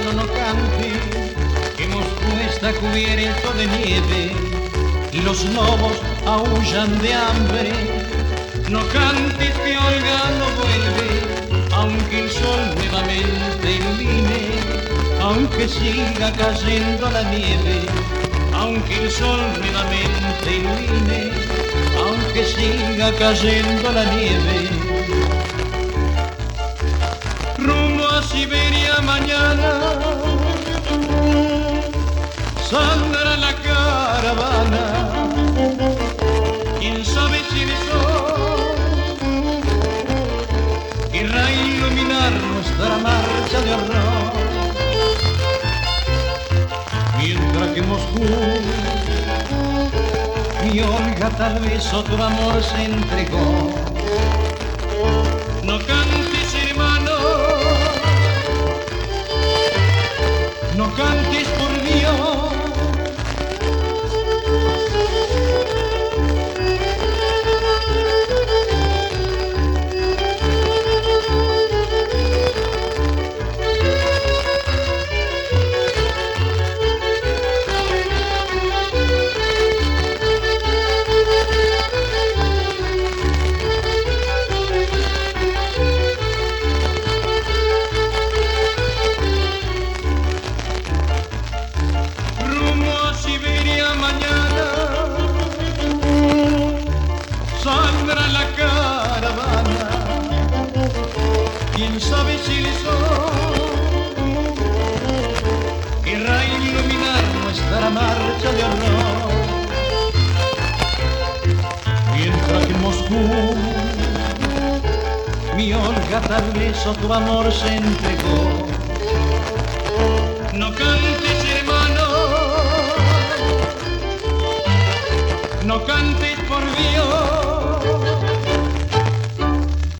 no cantes, que Moscú está cubierto de nieve y los lobos aullan de hambre. No cantes que Olga no vuelve, aunque el sol nuevamente ilumine, aunque siga cayendo la nieve, aunque el sol nuevamente ilumine, aunque siga cayendo la nieve. Rumbo a Siberia mañana saldrá la caravana. Quién sabe si el sol querrá iluminar nuestra marcha de horror, mientras que Moscú y Olga tal vez otro amor se entregó. No cantes, hermano, no cantes por Dios. Saldrá la caravana, quién sabe si el sol querrá iluminar nuestra marcha de honor, mientras que en Moscú mi Olga tal vez otro amor se entregó. No cante